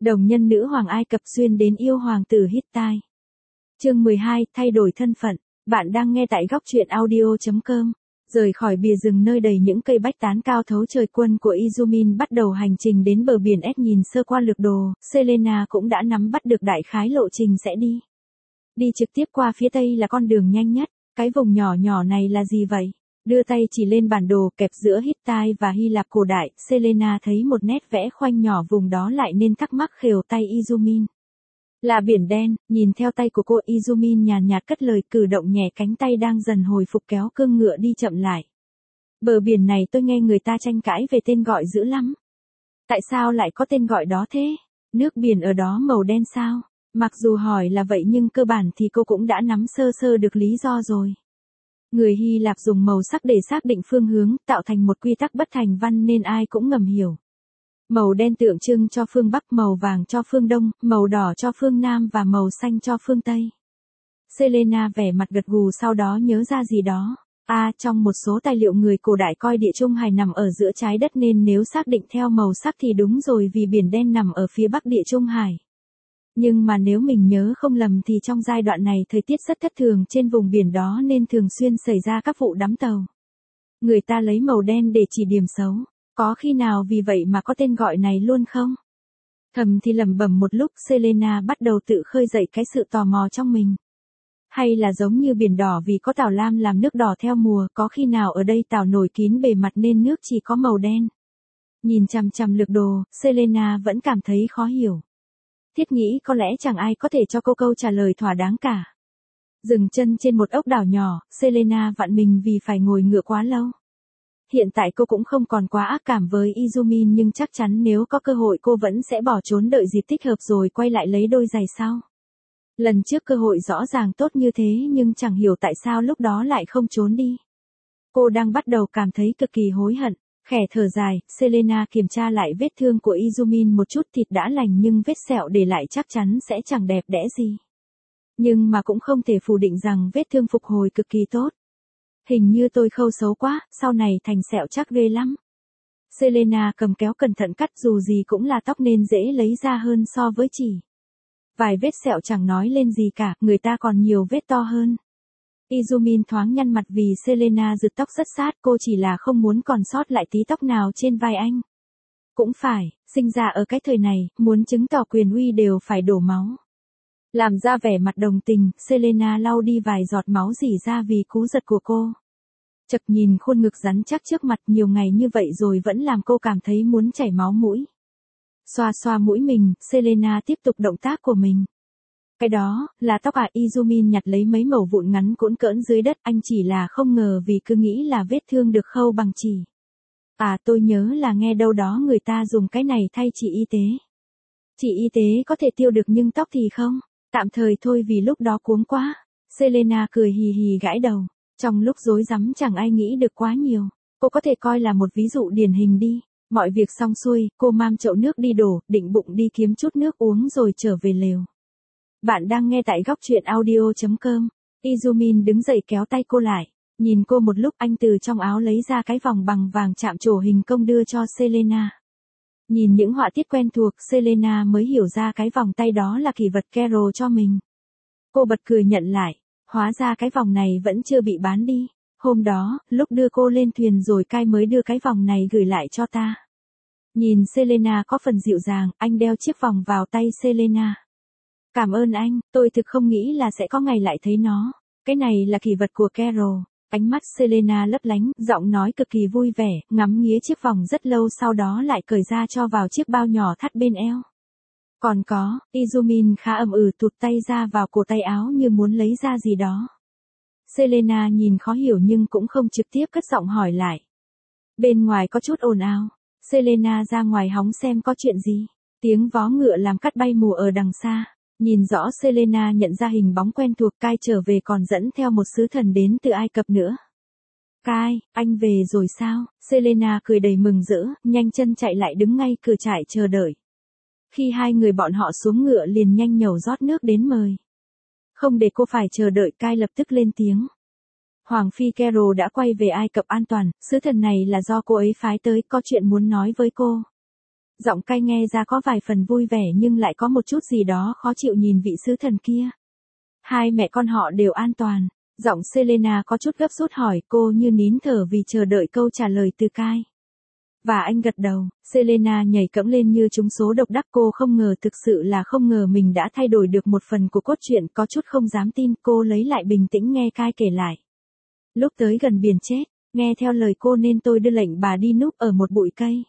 Đồng nhân nữ hoàng Ai Cập xuyên đến yêu hoàng tử Hittite. Chương 12, thay đổi thân phận. Bạn đang nghe tại góc truyện audio.com. Rời khỏi bìa rừng nơi đầy những cây bách tán cao thấu trời, quân của Izumin bắt đầu hành trình đến bờ biển S. Nhìn sơ qua lược đồ, Selena cũng đã nắm bắt được đại khái lộ trình sẽ đi. Đi trực tiếp qua phía tây là con đường nhanh nhất. Cái vùng nhỏ nhỏ này là gì vậy? Đưa tay chỉ lên bản đồ kẹp giữa Hittite và Hy Lạp cổ đại, Selena thấy một nét vẽ khoanh nhỏ vùng đó lại nên thắc mắc khều tay Izumin. Là biển đen, nhìn theo tay của cô, Izumin nhàn nhạt cất lời, cử động nhẹ cánh tay đang dần hồi phục, kéo cương ngựa đi chậm lại. Bờ biển này tôi nghe người ta tranh cãi về tên gọi dữ lắm. Tại sao lại có tên gọi đó thế? Nước biển ở đó màu đen sao? Mặc dù hỏi là vậy nhưng cơ bản thì cô cũng đã nắm sơ sơ được lý do rồi. Người Hy Lạp dùng màu sắc để xác định phương hướng, tạo thành một quy tắc bất thành văn nên ai cũng ngầm hiểu. Màu đen tượng trưng cho phương Bắc, màu vàng cho phương Đông, màu đỏ cho phương Nam và màu xanh cho phương Tây. Selena vẻ mặt gật gù, sau đó nhớ ra gì đó. Trong một số tài liệu người cổ đại coi Địa Trung Hải nằm ở giữa trái đất nên nếu xác định theo màu sắc thì đúng rồi, vì biển đen nằm ở phía Bắc Địa Trung Hải. Nhưng mà nếu mình nhớ không lầm thì trong giai đoạn này thời tiết rất thất thường trên vùng biển đó nên thường xuyên xảy ra các vụ đắm tàu. Người ta lấy màu đen để chỉ điểm xấu, có khi nào vì vậy mà có tên gọi này luôn không? Thầm thì lẩm bẩm một lúc, Selena bắt đầu tự khơi dậy cái sự tò mò trong mình. Hay là giống như biển đỏ vì có tảo lam làm nước đỏ theo mùa, có khi nào ở đây tảo nổi kín bề mặt nên nước chỉ có màu đen? Nhìn chằm chằm lược đồ, Selena vẫn cảm thấy khó hiểu. Thiết nghĩ có lẽ chẳng ai có thể cho cô câu trả lời thỏa đáng cả. Dừng chân trên một ốc đảo nhỏ, Selena vặn mình vì phải ngồi ngựa quá lâu. Hiện tại cô cũng không còn quá ác cảm với Izumin nhưng chắc chắn nếu có cơ hội cô vẫn sẽ bỏ trốn đợi dịp thích hợp rồi quay lại lấy đôi giày sau. Lần trước cơ hội rõ ràng tốt như thế nhưng chẳng hiểu tại sao lúc đó lại không trốn đi. Cô đang bắt đầu cảm thấy cực kỳ hối hận. Khẽ thở dài, Selena kiểm tra lại vết thương của Izumin một chút, thịt đã lành nhưng vết sẹo để lại chắc chắn sẽ chẳng đẹp đẽ gì. Nhưng mà cũng không thể phủ định rằng vết thương phục hồi cực kỳ tốt. Hình như tôi khâu xấu quá, sau này thành sẹo chắc ghê lắm. Selena cầm kéo cẩn thận cắt, dù gì cũng là tóc nên dễ lấy ra hơn so với chỉ vài vết sẹo chẳng nói lên gì cả, người ta còn nhiều vết to hơn. Izumin thoáng nhăn mặt vì Selena rực tóc rất sát, cô chỉ là không muốn còn sót lại tí tóc nào trên vai anh. Cũng phải, sinh ra ở cái thời này, muốn chứng tỏ quyền uy đều phải đổ máu. Làm ra vẻ mặt đồng tình, Selena lau đi vài giọt máu rỉ ra vì cú giật của cô. Chật nhìn khuôn ngực rắn chắc trước mặt nhiều ngày như vậy rồi vẫn làm cô cảm thấy muốn chảy máu mũi. Xoa xoa mũi mình, Selena tiếp tục động tác của mình. Cái đó, là tóc à? Izumin nhặt lấy mấy mẩu vụn ngắn cũn cỡn dưới đất, anh chỉ là không ngờ vì cứ nghĩ là vết thương được khâu bằng chỉ. Tôi nhớ là nghe đâu đó người ta dùng cái này thay chỉ y tế. Chỉ y tế có thể tiêu được nhưng tóc thì không, tạm thời thôi vì lúc đó cuống quá. Selena cười hì hì gãi đầu, trong lúc rối rắm chẳng ai nghĩ được quá nhiều, cô có thể coi là một ví dụ điển hình đi. Mọi việc xong xuôi, cô mang chậu nước đi đổ, định bụng đi kiếm chút nước uống rồi trở về lều. Bạn đang nghe tại góc truyện audio.com. Izumin đứng dậy kéo tay cô lại. Nhìn cô một lúc, anh từ trong áo lấy ra cái vòng bằng vàng chạm trổ hình công đưa cho Selena. Nhìn những họa tiết quen thuộc, Selena mới hiểu ra cái vòng tay đó là kỷ vật Carol cho mình. Cô bật cười nhận lại. Hóa ra cái vòng này vẫn chưa bị bán đi. Hôm đó, lúc đưa cô lên thuyền rồi Kai mới đưa cái vòng này gửi lại cho ta. Nhìn Selena có phần dịu dàng, anh đeo chiếc vòng vào tay Selena. Cảm ơn anh, tôi thực không nghĩ là sẽ có ngày lại thấy nó. Cái này là kỷ vật của Carol. Ánh mắt Selena lấp lánh, giọng nói cực kỳ vui vẻ, ngắm nghía chiếc vòng rất lâu sau đó lại cởi ra cho vào chiếc bao nhỏ thắt bên eo. Còn có, Izumin khá tụt tay ra vào cổ tay áo như muốn lấy ra gì đó. Selena nhìn khó hiểu nhưng cũng không trực tiếp cất giọng hỏi lại. Bên ngoài có chút ồn ào. Selena ra ngoài hóng xem có chuyện gì. Tiếng vó ngựa làm cát bay mù ở đằng xa. Nhìn rõ Selena nhận ra hình bóng quen thuộc, Kai trở về còn dẫn theo một sứ thần đến từ Ai Cập nữa. Kai, anh về rồi sao? Selena cười đầy mừng rỡ, nhanh chân chạy lại đứng ngay cửa trại chờ đợi. Khi hai người bọn họ xuống ngựa liền nhanh nhẩu rót nước đến mời. Không để cô phải chờ đợi, Kai lập tức lên tiếng. Hoàng phi Carol đã quay về Ai Cập an toàn, sứ thần này là do cô ấy phái tới, có chuyện muốn nói với cô. Giọng cay nghe ra có vài phần vui vẻ nhưng lại có một chút gì đó khó chịu nhìn vị sứ thần kia. Hai mẹ con họ đều an toàn. Giọng Selena có chút gấp rút hỏi, cô như nín thở vì chờ đợi câu trả lời từ Kai. Và anh gật đầu. Selena nhảy cẫng lên như trúng số độc đắc, cô không ngờ, thực sự là không ngờ mình đã thay đổi được một phần của cốt truyện, có chút không dám tin. Cô lấy lại bình tĩnh nghe Kai kể lại. Lúc tới gần biển chết, nghe theo lời cô nên tôi đưa lệnh bà đi núp ở một bụi cây.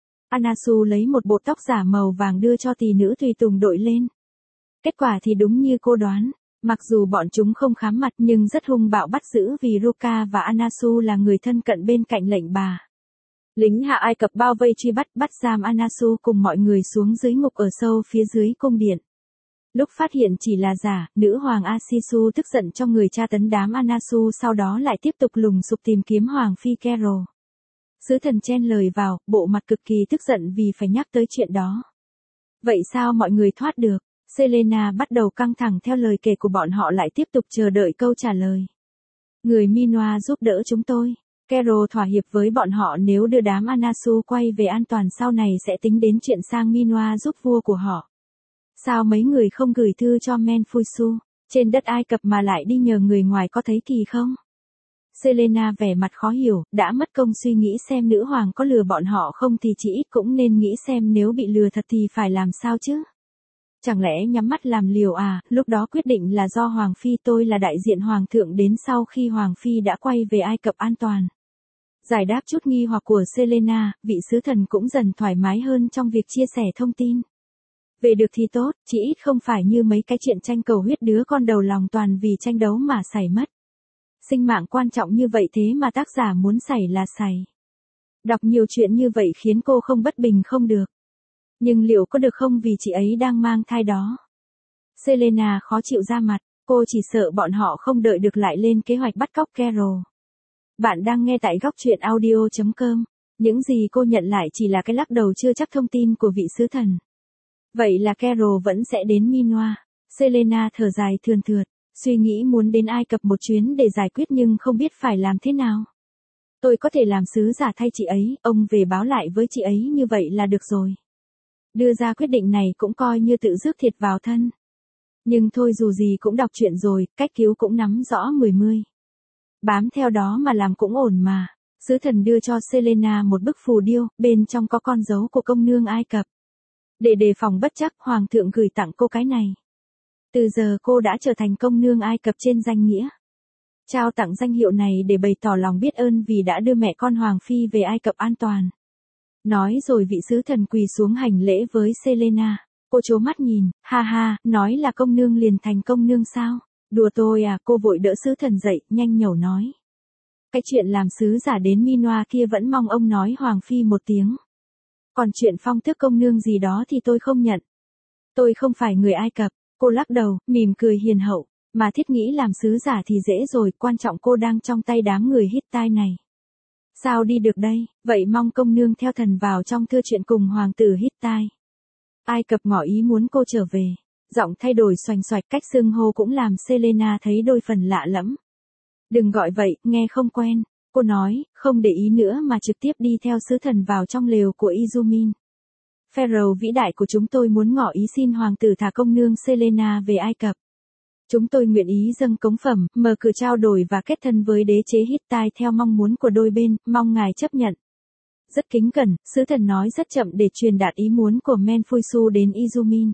Anasu lấy một bộ tóc giả màu vàng đưa cho tỷ nữ tùy tùng đội lên. Kết quả thì đúng như cô đoán. Mặc dù bọn chúng không khám mặt nhưng rất hung bạo bắt giữ vì Ruka và Anasu là người thân cận bên cạnh lệnh bà. Lính Hạ Ai Cập bao vây truy bắt giam Anasu cùng mọi người xuống dưới ngục ở sâu phía dưới cung điện. Lúc phát hiện chỉ là giả, nữ hoàng Asisu tức giận cho người tra tấn đám Anasu, sau đó lại tiếp tục lùng sục tìm kiếm hoàng phi Carol. Sứ thần chen lời vào, bộ mặt cực kỳ tức giận vì phải nhắc tới chuyện đó. Vậy sao mọi người thoát được? Selena bắt đầu căng thẳng theo lời kể của bọn họ, lại tiếp tục chờ đợi câu trả lời. Người Minoa giúp đỡ chúng tôi. Carol thỏa hiệp với bọn họ nếu đưa đám Anasu quay về an toàn, sau này sẽ tính đến chuyện sang Minoa giúp vua của họ. Sao mấy người không gửi thư cho Menfusu, trên đất Ai Cập mà lại đi nhờ người ngoài, có thấy kỳ không? Selena vẻ mặt khó hiểu, đã mất công suy nghĩ xem nữ hoàng có lừa bọn họ không thì chỉ ít cũng nên nghĩ xem nếu bị lừa thật thì phải làm sao chứ. Chẳng lẽ nhắm mắt làm liều à? Lúc đó quyết định là do Hoàng Phi, tôi là đại diện Hoàng thượng đến sau khi Hoàng Phi đã quay về Ai Cập an toàn. Giải đáp chút nghi hoặc của Selena, vị sứ thần cũng dần thoải mái hơn trong việc chia sẻ thông tin. Về được thì tốt, chỉ ít không phải như mấy cái chuyện tranh cầu huyết đứa con đầu lòng toàn vì tranh đấu mà xảy mất. Sinh mạng quan trọng như vậy thế mà tác giả muốn xảy là xảy. Đọc nhiều chuyện như vậy khiến cô không bất bình không được. Nhưng liệu có được không vì chị ấy đang mang thai đó? Selena khó chịu ra mặt, cô chỉ sợ bọn họ không đợi được lại lên kế hoạch bắt cóc Carol. Bạn đang nghe tại góc truyện audio.com. Những gì cô nhận lại chỉ là cái lắc đầu chưa chắc thông tin của vị sứ thần. Vậy là Carol vẫn sẽ đến Minoa. Selena thở dài thườn thượt, suy nghĩ muốn đến Ai Cập một chuyến để giải quyết nhưng không biết phải làm thế nào. Tôi có thể làm sứ giả thay chị ấy, ông về báo lại với chị ấy như vậy là được rồi. Đưa ra quyết định này cũng coi như tự rước thiệt vào thân. Nhưng thôi, dù gì cũng đọc truyện rồi, cách cứu cũng nắm rõ mười. Bám theo đó mà làm cũng ổn mà. Sứ thần đưa cho Selena một bức phù điêu, bên trong có con dấu của công nương Ai Cập. Để đề phòng bất trắc, Hoàng thượng gửi tặng cô cái này. Từ giờ cô đã trở thành công nương Ai Cập trên danh nghĩa. Trao tặng danh hiệu này để bày tỏ lòng biết ơn vì đã đưa mẹ con Hoàng Phi về Ai Cập an toàn. Nói rồi vị sứ thần quỳ xuống hành lễ với Selena. Cô trố mắt nhìn, ha ha, nói là công nương liền thành công nương sao? Đùa tôi à? Cô vội đỡ sứ thần dậy, nhanh nhẩu nói. Cái chuyện làm sứ giả đến Minoa kia vẫn mong ông nói Hoàng Phi một tiếng. Còn chuyện phong tước công nương gì đó thì tôi không nhận. Tôi không phải người Ai Cập. Cô lắc đầu, mỉm cười hiền hậu. Mà thiết nghĩ làm sứ giả thì dễ rồi, quan trọng cô đang trong tay đám người Hittite này. Sao đi được đây? Vậy mong công nương theo thần vào trong thưa chuyện cùng hoàng tử Hittite. Ai Cập ngỏ ý muốn cô trở về. Giọng thay đổi xoành xoạch, cách xưng hô cũng làm Selena thấy đôi phần lạ lẫm. Đừng gọi vậy, nghe không quen. Cô nói, không để ý nữa mà trực tiếp đi theo sứ thần vào trong lều của Izumin. Pharaoh vĩ đại của chúng tôi muốn ngỏ ý xin hoàng tử thả công nương Selena về Ai Cập. Chúng tôi nguyện ý dâng cống phẩm, mở cửa trao đổi và kết thân với đế chế Hittite theo mong muốn của đôi bên, mong ngài chấp nhận. Rất kính cẩn, sứ thần nói rất chậm để truyền đạt ý muốn của Menfusu đến Izumin.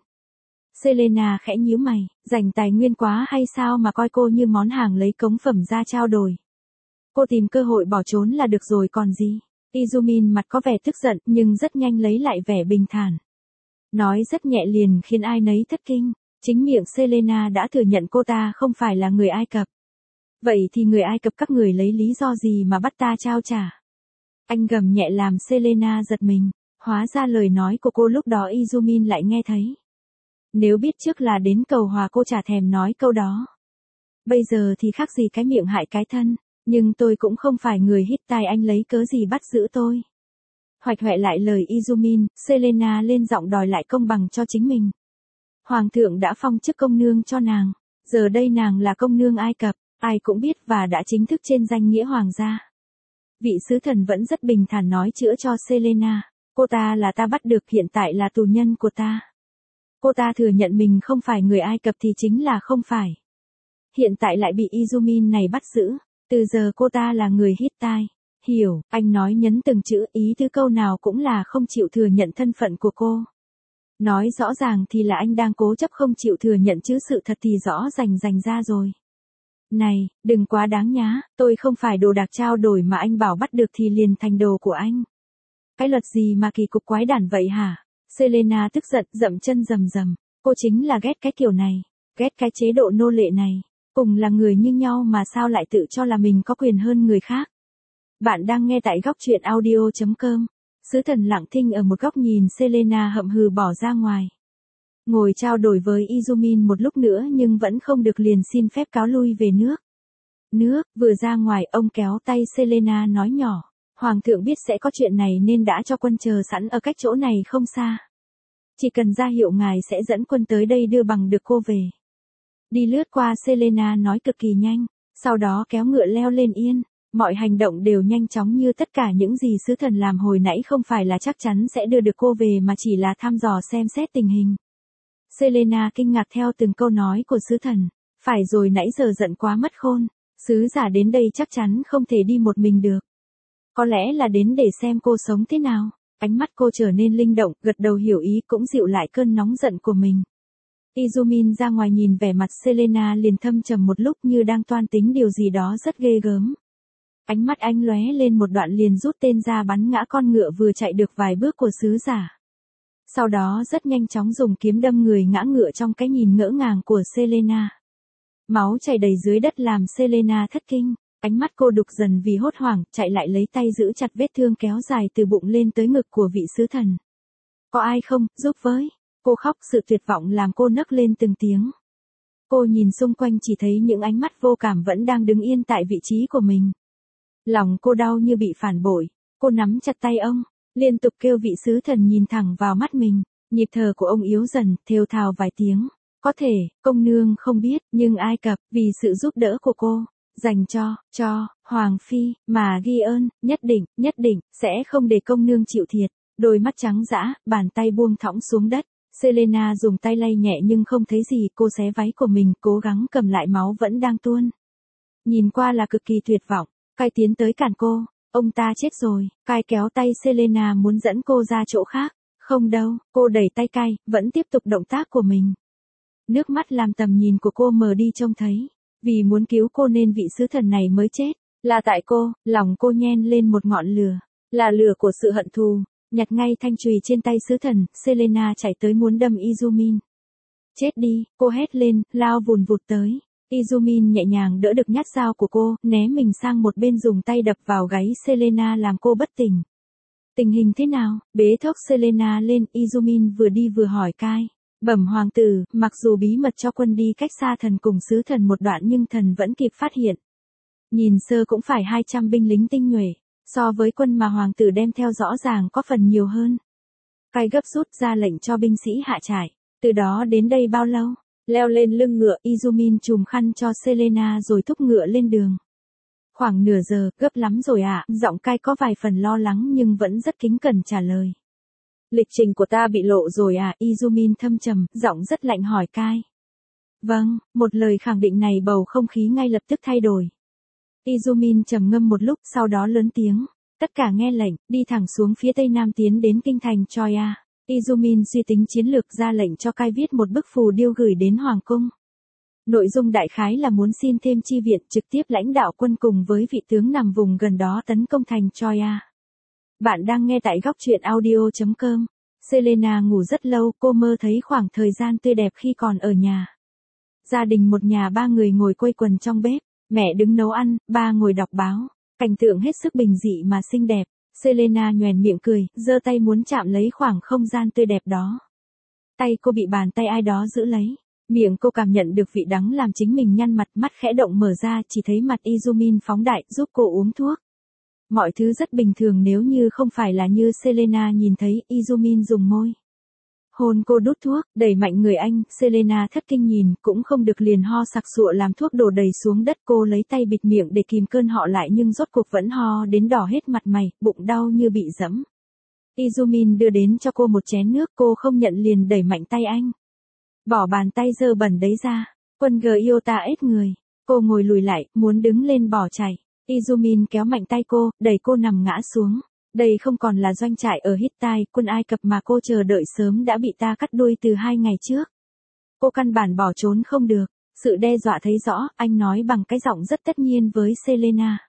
Selena khẽ nhíu mày, dành tài nguyên quá hay sao mà coi cô như món hàng lấy cống phẩm ra trao đổi. Cô tìm cơ hội bỏ trốn là được rồi còn gì. Izumin mặt có vẻ tức giận nhưng rất nhanh lấy lại vẻ bình thản. Nói rất nhẹ liền khiến ai nấy thất kinh. Chính miệng Selena đã thừa nhận cô ta không phải là người Ai Cập. Vậy thì người Ai Cập các người lấy lý do gì mà bắt ta trao trả? Anh gầm nhẹ làm Selena giật mình. Hóa ra lời nói của cô lúc đó Izumin lại nghe thấy. Nếu biết trước là đến cầu hòa cô chả thèm nói câu đó. Bây giờ thì khác gì cái miệng hại cái thân. Nhưng tôi cũng không phải người Hittite, anh lấy cớ gì bắt giữ tôi? Hoạch hoẹ lại lời Izumin, Selena lên giọng đòi lại công bằng cho chính mình. Hoàng thượng đã phong chức công nương cho nàng. Giờ đây nàng là công nương Ai Cập, ai cũng biết và đã chính thức trên danh nghĩa hoàng gia. Vị sứ thần vẫn rất bình thản nói chữa cho Selena. Cô ta là ta bắt được, hiện tại là tù nhân của ta. Cô ta thừa nhận mình không phải người Ai Cập thì chính là không phải. Hiện tại lại bị Izumin này bắt giữ. Từ giờ cô ta là người Hittite. Hiểu, anh nói nhấn từng chữ, ý tứ câu nào cũng là không chịu thừa nhận thân phận của cô. Nói rõ ràng thì là anh đang cố chấp không chịu thừa nhận chứ sự thật thì rõ rành ra rồi. Này, đừng quá đáng nhá, tôi không phải đồ đạc trao đổi mà anh bảo bắt được thì liền thành đồ của anh. Cái luật gì mà kỳ cục quái đản vậy hả? Selena tức giận, dậm chân rầm rầm. Cô chính là ghét cái kiểu này, ghét cái chế độ nô lệ này. Cùng là người như nhau mà sao lại tự cho là mình có quyền hơn người khác. Bạn đang nghe tại góc truyện audio.com. Sứ thần lặng thinh ở một góc nhìn Selena hậm hừ bỏ ra ngoài. Ngồi trao đổi với Izumin một lúc nữa nhưng vẫn không được liền xin phép cáo lui về nước. Vừa ra ngoài ông kéo tay Selena nói nhỏ. Hoàng thượng biết sẽ có chuyện này nên đã cho quân chờ sẵn ở cách chỗ này không xa. Chỉ cần ra hiệu ngài sẽ dẫn quân tới đây đưa bằng được cô về. Đi lướt qua Selena nói cực kỳ nhanh, sau đó kéo ngựa leo lên yên. Mọi hành động đều nhanh chóng như tất cả những gì sứ thần làm hồi nãy không phải là chắc chắn sẽ đưa được cô về mà chỉ là thăm dò xem xét tình hình. Selena kinh ngạc theo từng câu nói của sứ thần. Phải rồi, nãy giờ giận quá mất khôn. Sứ giả đến đây chắc chắn không thể đi một mình được. Có lẽ là đến để xem cô sống thế nào. Ánh mắt cô trở nên linh động, gật đầu hiểu ý cũng dịu lại cơn nóng giận của mình. Izumin ra ngoài nhìn vẻ mặt Selena liền thâm trầm một lúc như đang toan tính điều gì đó rất ghê gớm. Ánh mắt anh lóe lên một đoạn liền rút tên ra bắn ngã con ngựa vừa chạy được vài bước của sứ giả. Sau đó rất nhanh chóng dùng kiếm đâm người ngã ngựa trong cái nhìn ngỡ ngàng của Selena. Máu chảy đầy dưới đất làm Selena thất kinh. Ánh mắt cô đục dần vì hốt hoảng, chạy lại lấy tay giữ chặt vết thương kéo dài từ bụng lên tới ngực của vị sứ thần. Có ai không, giúp với. Cô khóc, sự tuyệt vọng làm cô nấc lên từng tiếng. Cô nhìn xung quanh chỉ thấy những ánh mắt vô cảm vẫn đang đứng yên tại vị trí của mình. Lòng cô đau như bị phản bội. Cô nắm chặt tay ông, liên tục kêu vị sứ thần nhìn thẳng vào mắt mình. Nhịp thở của ông yếu dần, thều thào vài tiếng. Có thể, công nương không biết, nhưng Ai Cập, vì sự giúp đỡ của cô, dành cho, Hoàng Phi, mà ghi ơn, nhất định, sẽ không để công nương chịu thiệt. Đôi mắt trắng dã, bàn tay buông thõng xuống đất. Selena dùng tay lay nhẹ nhưng không thấy gì, cô xé váy của mình, cố gắng cầm lại máu vẫn đang tuôn. Nhìn qua là cực kỳ tuyệt vọng. Cai tiến tới cản cô, ông ta chết rồi. Cai kéo tay Selena muốn dẫn cô ra chỗ khác. Không đâu, cô đẩy tay Cai, vẫn tiếp tục động tác của mình. Nước mắt làm tầm nhìn của cô mờ đi trông thấy. Vì muốn cứu cô nên vị sứ thần này mới chết. Là tại cô, lòng cô nhen lên một ngọn lửa. Là lửa của sự hận thù. Nhặt ngay thanh chùy trên tay sứ thần, Selena chạy tới muốn đâm Izumin. Chết đi, cô hét lên, lao vùn vụt tới. Izumin nhẹ nhàng đỡ được nhát dao của cô, né mình sang một bên dùng tay đập vào gáy Selena làm cô bất tỉnh. Tình hình thế nào? Bế thốc Selena lên, Izumin vừa đi vừa hỏi Cai. Bẩm hoàng tử, mặc dù bí mật cho quân đi cách xa thần cùng sứ thần một đoạn nhưng thần vẫn kịp phát hiện. Nhìn sơ cũng phải 200 binh lính tinh nhuệ, so với quân mà hoàng tử đem theo rõ ràng có phần nhiều hơn. Cai gấp rút ra lệnh cho binh sĩ hạ trại. Từ đó đến đây bao lâu? Leo lên lưng ngựa, Izumin trùm khăn cho Selena rồi thúc ngựa lên đường. Khoảng nửa giờ, gấp lắm rồi ạ. Giọng Cai có vài phần lo lắng nhưng vẫn rất kính cẩn trả lời. Lịch trình của ta bị lộ rồi à? Izumin thâm trầm, giọng rất lạnh hỏi Cai. Vâng, một lời khẳng định này bầu không khí ngay lập tức thay đổi. Izumin trầm ngâm một lúc sau đó lớn tiếng. Tất cả nghe lệnh, đi thẳng xuống phía tây nam tiến đến kinh thành Troia. Izumin suy tính chiến lược ra lệnh cho Cai viết một bức phù điêu gửi đến Hoàng cung. Nội dung đại khái là muốn xin thêm chi viện trực tiếp lãnh đạo quân cùng với vị tướng nằm vùng gần đó tấn công thành Troia. Bạn đang nghe tại góc truyện audio.com. Selena ngủ rất lâu, cô mơ thấy khoảng thời gian tươi đẹp khi còn ở nhà. Gia đình một nhà 3 người ngồi quây quần trong bếp, mẹ đứng nấu ăn, ba ngồi đọc báo. Cảnh tượng hết sức bình dị mà xinh đẹp. Selena nhoẻn miệng cười, giơ tay muốn chạm lấy khoảng không gian tươi đẹp đó. Tay cô bị bàn tay ai đó giữ lấy. Miệng cô cảm nhận được vị đắng làm chính mình nhăn mặt, mắt khẽ động mở ra chỉ thấy mặt Izumin phóng đại giúp cô uống thuốc. Mọi thứ rất bình thường nếu như không phải là như Selena nhìn thấy. Izumin dùng môi hôn cô đút thuốc, đẩy mạnh người anh. Selena thất kinh nhìn, cũng không được liền ho sặc sụa làm thuốc đổ đầy xuống đất. Cô lấy tay bịt miệng để kìm cơn họ lại nhưng rốt cuộc vẫn ho đến đỏ hết mặt mày, bụng đau như bị giẫm. Izumin đưa đến cho cô một chén nước, cô không nhận liền đẩy mạnh tay anh. Bỏ bàn tay dơ bẩn đấy ra. Quân Gyota ết người. Cô ngồi lùi lại, muốn đứng lên bỏ chạy. Izumin kéo mạnh tay cô, đẩy cô nằm ngã xuống. Đây không còn là doanh trại ở Hittite, quân Ai Cập mà cô chờ đợi sớm đã bị ta cắt đuôi từ 2 ngày trước. Cô căn bản bỏ trốn không được. Sự đe dọa thấy rõ, anh nói bằng cái giọng rất tất nhiên với Selena.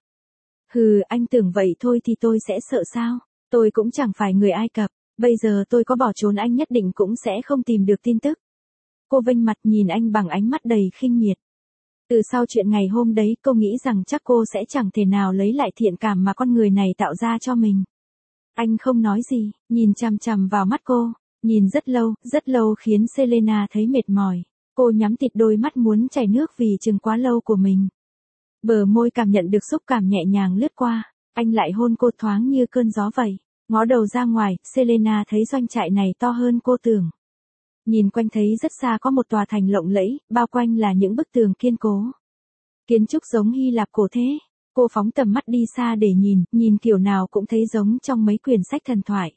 Hừ, anh tưởng vậy thôi thì tôi sẽ sợ sao? Tôi cũng chẳng phải người Ai Cập, bây giờ tôi có bỏ trốn anh nhất định cũng sẽ không tìm được tin tức. Cô vênh mặt nhìn anh bằng ánh mắt đầy khinh miệt. Từ sau chuyện ngày hôm đấy cô nghĩ rằng chắc cô sẽ chẳng thể nào lấy lại thiện cảm mà con người này tạo ra cho mình. Anh không nói gì, nhìn chằm chằm vào mắt cô, nhìn rất lâu khiến Selena thấy mệt mỏi. Cô nhắm tịt đôi mắt muốn chảy nước vì chừng quá lâu của mình. Bờ môi cảm nhận được xúc cảm nhẹ nhàng lướt qua, anh lại hôn cô thoáng như cơn gió vậy. Ngó đầu ra ngoài, Selena thấy doanh trại này to hơn cô tưởng. Nhìn quanh thấy rất xa có một tòa thành lộng lẫy, bao quanh là những bức tường kiên cố. Kiến trúc giống Hy Lạp cổ thế. Cô phóng tầm mắt đi xa để nhìn kiểu nào cũng thấy giống trong mấy quyển sách thần thoại.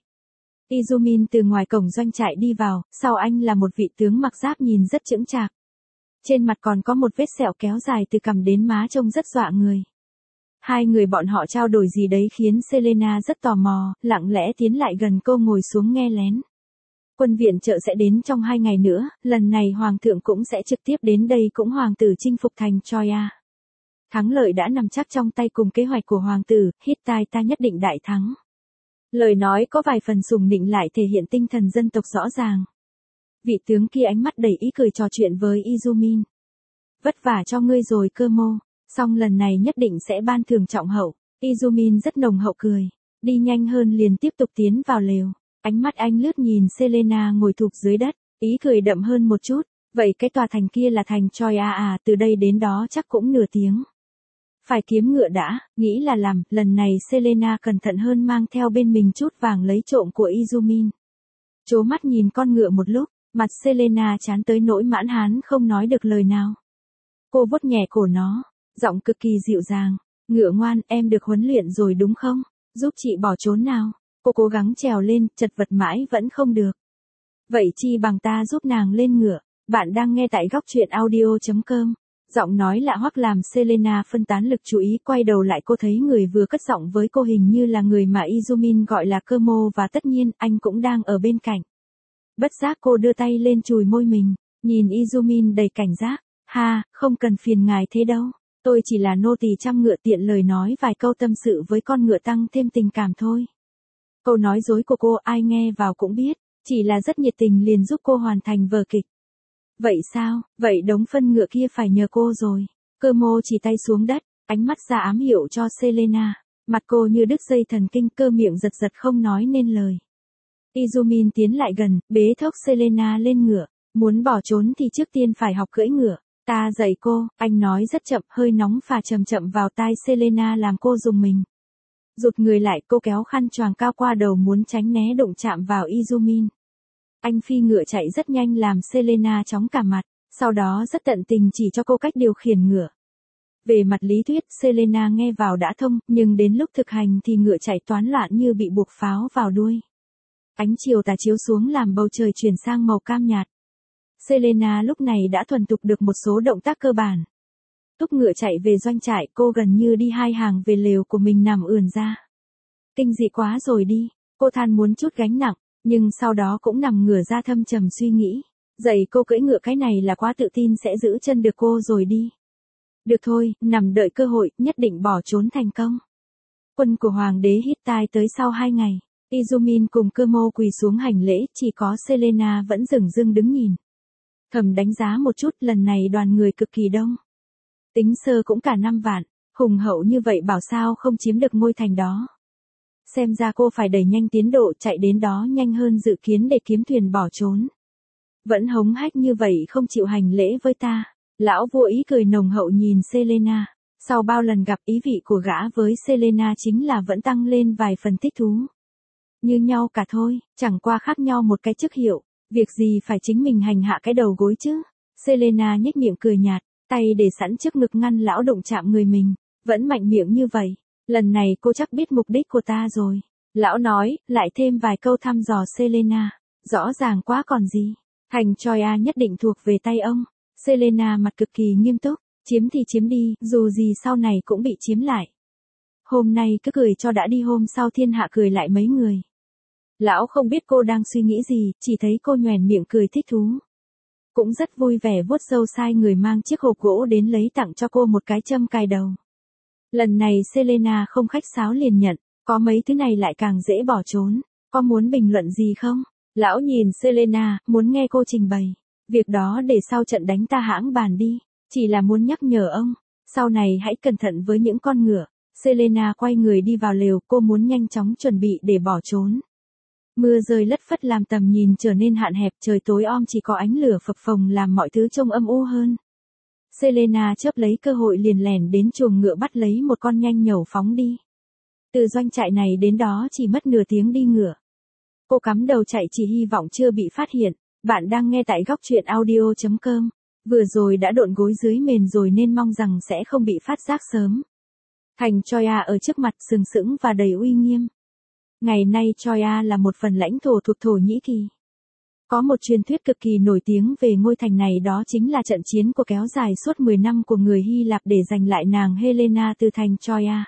Izumin từ ngoài cổng doanh trại đi vào, sau anh là một vị tướng mặc giáp nhìn rất chững chạc. Trên mặt còn có một vết sẹo kéo dài từ cằm đến má trông rất dọa người. Hai người bọn họ trao đổi gì đấy khiến Selena rất tò mò, lặng lẽ tiến lại gần cô ngồi xuống nghe lén. Quân viện trợ sẽ đến trong 2 ngày nữa, lần này hoàng thượng cũng sẽ trực tiếp đến đây cũng hoàng tử chinh phục thành Troia. Thắng lợi đã nằm chắc trong tay cùng kế hoạch của hoàng tử, Hittite ta nhất định đại thắng. Lời nói có vài phần sùng nịnh lại thể hiện tinh thần dân tộc rõ ràng. Vị tướng kia ánh mắt đầy ý cười trò chuyện với Izumin. Vất vả cho ngươi rồi cơ mô, song lần này nhất định sẽ ban thưởng trọng hậu. Izumin rất nồng hậu cười, đi nhanh hơn liền tiếp tục tiến vào lều. Ánh mắt anh lướt nhìn Selena ngồi thụp dưới đất, ý cười đậm hơn một chút. Vậy cái tòa thành kia là thành Troia à, từ đây đến đó chắc cũng nửa tiếng. Phải kiếm ngựa đã, nghĩ là làm, lần này Selena cẩn thận hơn mang theo bên mình chút vàng lấy trộm của Izumin. Chố mắt nhìn con ngựa một lúc, mặt Selena chán tới nỗi mãn hán không nói được lời nào. Cô vuốt nhẹ cổ nó, giọng cực kỳ dịu dàng, ngựa ngoan, em được huấn luyện rồi đúng không? Giúp chị bỏ trốn nào. Cô cố gắng trèo lên, chật vật mãi vẫn không được. Vậy chi bằng ta giúp nàng lên ngựa. Bạn đang nghe tại góc truyện audio.com. Giọng nói lạ hoắc làm Selena phân tán lực chú ý, quay đầu lại cô thấy người vừa cất giọng với cô hình như là người mà Izumin gọi là cơ mô và tất nhiên anh cũng đang ở bên cạnh. Bất giác cô đưa tay lên chùi môi mình, nhìn Izumin đầy cảnh giác. Ha, không cần phiền ngài thế đâu. Tôi chỉ là nô tỳ trăm ngựa tiện lời nói vài câu tâm sự với con ngựa tăng thêm tình cảm thôi. Câu nói dối của cô ai nghe vào cũng biết, chỉ là rất nhiệt tình liền giúp cô hoàn thành vở kịch. Vậy sao, vậy đống phân ngựa kia phải nhờ cô rồi. Cơ mô chỉ tay xuống đất, ánh mắt ra ám hiệu cho Selena. Mặt cô như đứt dây thần kinh, cơ miệng giật giật không nói nên lời. Izumin tiến lại gần, bế thốc Selena lên ngựa. Muốn bỏ trốn thì trước tiên phải học cưỡi ngựa. Ta dạy cô, anh nói rất chậm, hơi nóng phà chậm chậm vào tai Selena làm cô rùng mình. Rụt người lại, cô kéo khăn choàng cao qua đầu muốn tránh né đụng chạm vào Izumin. Anh phi ngựa chạy rất nhanh làm Selena chóng cả mặt, sau đó rất tận tình chỉ cho cô cách điều khiển ngựa. Về mặt lý thuyết, Selena nghe vào đã thông, nhưng đến lúc thực hành thì ngựa chạy toán loạn như bị buộc pháo vào đuôi. Ánh chiều tà chiếu xuống làm bầu trời chuyển sang màu cam nhạt. Selena lúc này đã thuần thục được một số động tác cơ bản. Thúc ngựa chạy về doanh trại, cô gần như đi 2 hàng về lều của mình nằm ườn ra. Kinh dị quá rồi đi, cô than muốn chút gánh nặng, nhưng sau đó cũng nằm ngửa ra thâm trầm suy nghĩ. Dạy cô cưỡi ngựa cái này là quá tự tin sẽ giữ chân được cô rồi đi. Được thôi, nằm đợi cơ hội, nhất định bỏ trốn thành công. Quân của hoàng đế Hittite tới sau 2 ngày. Izumin cùng cơ mô quỳ xuống hành lễ, chỉ có Selena vẫn dửng dưng đứng nhìn. Thầm đánh giá một chút, lần này đoàn người cực kỳ đông. Tính sơ cũng cả 5 vạn, hùng hậu như vậy bảo sao không chiếm được ngôi thành đó. Xem ra cô phải đẩy nhanh tiến độ chạy đến đó nhanh hơn dự kiến để kiếm thuyền bỏ trốn. Vẫn hống hách như vậy không chịu hành lễ với ta. Lão vua ý cười nồng hậu nhìn Selena. Sau bao lần gặp ý vị của gã với Selena chính là vẫn tăng lên vài phần thích thú. Như nhau cả thôi, chẳng qua khác nhau một cái chức hiệu. Việc gì phải chính mình hành hạ cái đầu gối chứ. Selena nhếch miệng cười nhạt, tay để sẵn trước ngực ngăn lão đụng chạm người mình. Vẫn mạnh miệng như vậy. Lần này cô chắc biết mục đích của ta rồi. Lão nói, lại thêm vài câu thăm dò Selena. Rõ ràng quá còn gì. Thành Troia nhất định thuộc về tay ông. Selena mặt cực kỳ nghiêm túc. Chiếm thì chiếm đi, dù gì sau này cũng bị chiếm lại. Hôm nay cứ cười cho đã đi, hôm sau thiên hạ cười lại mấy người. Lão không biết cô đang suy nghĩ gì, chỉ thấy cô nhoẻn miệng cười thích thú. Cũng rất vui vẻ vuốt râu, sai người mang chiếc hộp gỗ đến lấy tặng cho cô một cái châm cài đầu. Lần này Selena không khách sáo liền nhận, có mấy thứ này lại càng dễ bỏ trốn. Có muốn bình luận gì không? Lão nhìn Selena, muốn nghe cô trình bày. Việc đó để sau trận đánh ta hãng bàn đi. Chỉ là muốn nhắc nhở ông, sau này hãy cẩn thận với những con ngựa. Selena quay người đi vào lều, cô muốn nhanh chóng chuẩn bị để bỏ trốn. Mưa rơi lất phất làm tầm nhìn trở nên hạn hẹp, trời tối om chỉ có ánh lửa phập phồng làm mọi thứ trông âm u hơn. Selena chớp lấy cơ hội liền lẻn đến chuồng ngựa, bắt lấy một con nhanh nhẩu phóng đi. Từ doanh trại này đến đó chỉ mất nửa tiếng đi ngựa. Cô cắm đầu chạy chỉ hy vọng chưa bị phát hiện. Bạn đang nghe tại góc truyện audio.com. Vừa rồi đã độn gối dưới mền rồi nên mong rằng sẽ không bị phát giác sớm. Thành Troia ở trước mặt sừng sững và đầy uy nghiêm. Ngày nay Troia là một phần lãnh thổ thuộc Thổ Nhĩ Kỳ. Có một truyền thuyết cực kỳ nổi tiếng về ngôi thành này, đó chính là trận chiến của kéo dài suốt 10 năm của người Hy Lạp để giành lại nàng Helena từ thành Troia.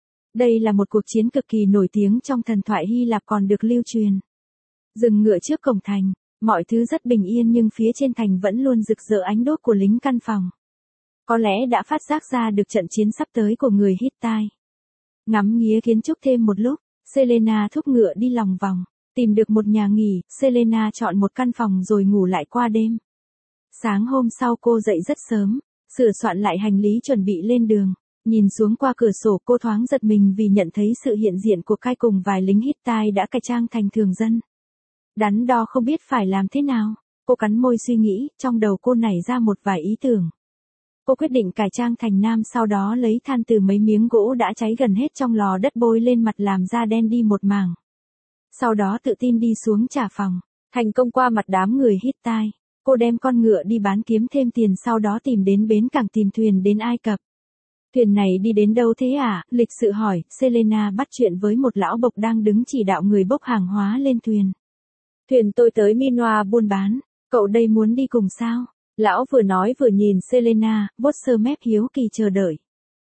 Đây là một cuộc chiến cực kỳ nổi tiếng trong thần thoại Hy Lạp còn được lưu truyền. Dừng ngựa trước cổng thành, mọi thứ rất bình yên nhưng phía trên thành vẫn luôn rực rỡ ánh đốt của lính căn phòng. Có lẽ đã phát giác ra được trận chiến sắp tới của người Hittite. Ngắm nghía kiến trúc thêm một lúc, Selena thúc ngựa đi lòng vòng, tìm được một nhà nghỉ, Selena chọn một căn phòng rồi ngủ lại qua đêm. Sáng hôm sau cô dậy rất sớm, sửa soạn lại hành lý chuẩn bị lên đường, nhìn xuống qua cửa sổ cô thoáng giật mình vì nhận thấy sự hiện diện của Kai cùng vài lính Hittite đã cải trang thành thường dân. Đắn đo không biết phải làm thế nào, cô cắn môi suy nghĩ, trong đầu cô nảy ra một vài ý tưởng. Cô quyết định cải trang thành nam, sau đó lấy than từ mấy miếng gỗ đã cháy gần hết trong lò đất bôi lên mặt làm da đen đi một mảng. Sau đó tự tin đi xuống trả phòng, thành công qua mặt đám người Hittite. Cô đem con ngựa đi bán kiếm thêm tiền, sau đó tìm đến bến cảng tìm thuyền đến Ai Cập. Thuyền này đi đến đâu thế à? Lịch sự hỏi. Selena bắt chuyện với một lão bộc đang đứng chỉ đạo người bốc hàng hóa lên thuyền. Thuyền tôi tới Minoa buôn bán, cậu đây muốn đi cùng sao? Lão vừa nói vừa nhìn Selena, vuốt sơ mép hiếu kỳ chờ đợi.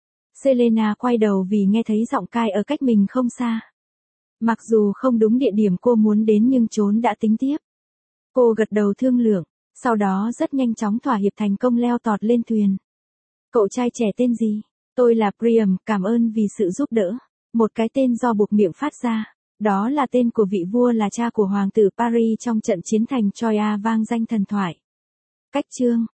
Selena quay đầu vì nghe thấy giọng Kai ở cách mình không xa. Mặc dù không đúng địa điểm cô muốn đến nhưng trốn đã tính tiếp. Cô gật đầu thương lượng, sau đó rất nhanh chóng thỏa hiệp thành công leo tọt lên thuyền. Cậu trai trẻ tên gì? Tôi là Priam, cảm ơn vì sự giúp đỡ. Một cái tên do buộc miệng phát ra. Đó là tên của vị vua là cha của hoàng tử Paris trong trận chiến thành Troia vang danh thần thoại. Cách chương